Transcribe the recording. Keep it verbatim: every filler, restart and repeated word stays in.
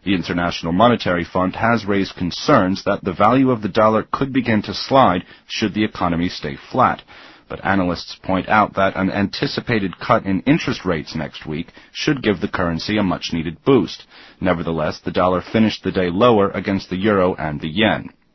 The International Monetary Fund has raised concerns that the value of the dollar could begin to slide should the economy stay flat. But analysts point out that an anticipated cut in interest rates next week should give the currency a much-needed boost. Nevertheless, the dollar finished the day lower against the euro and the yen.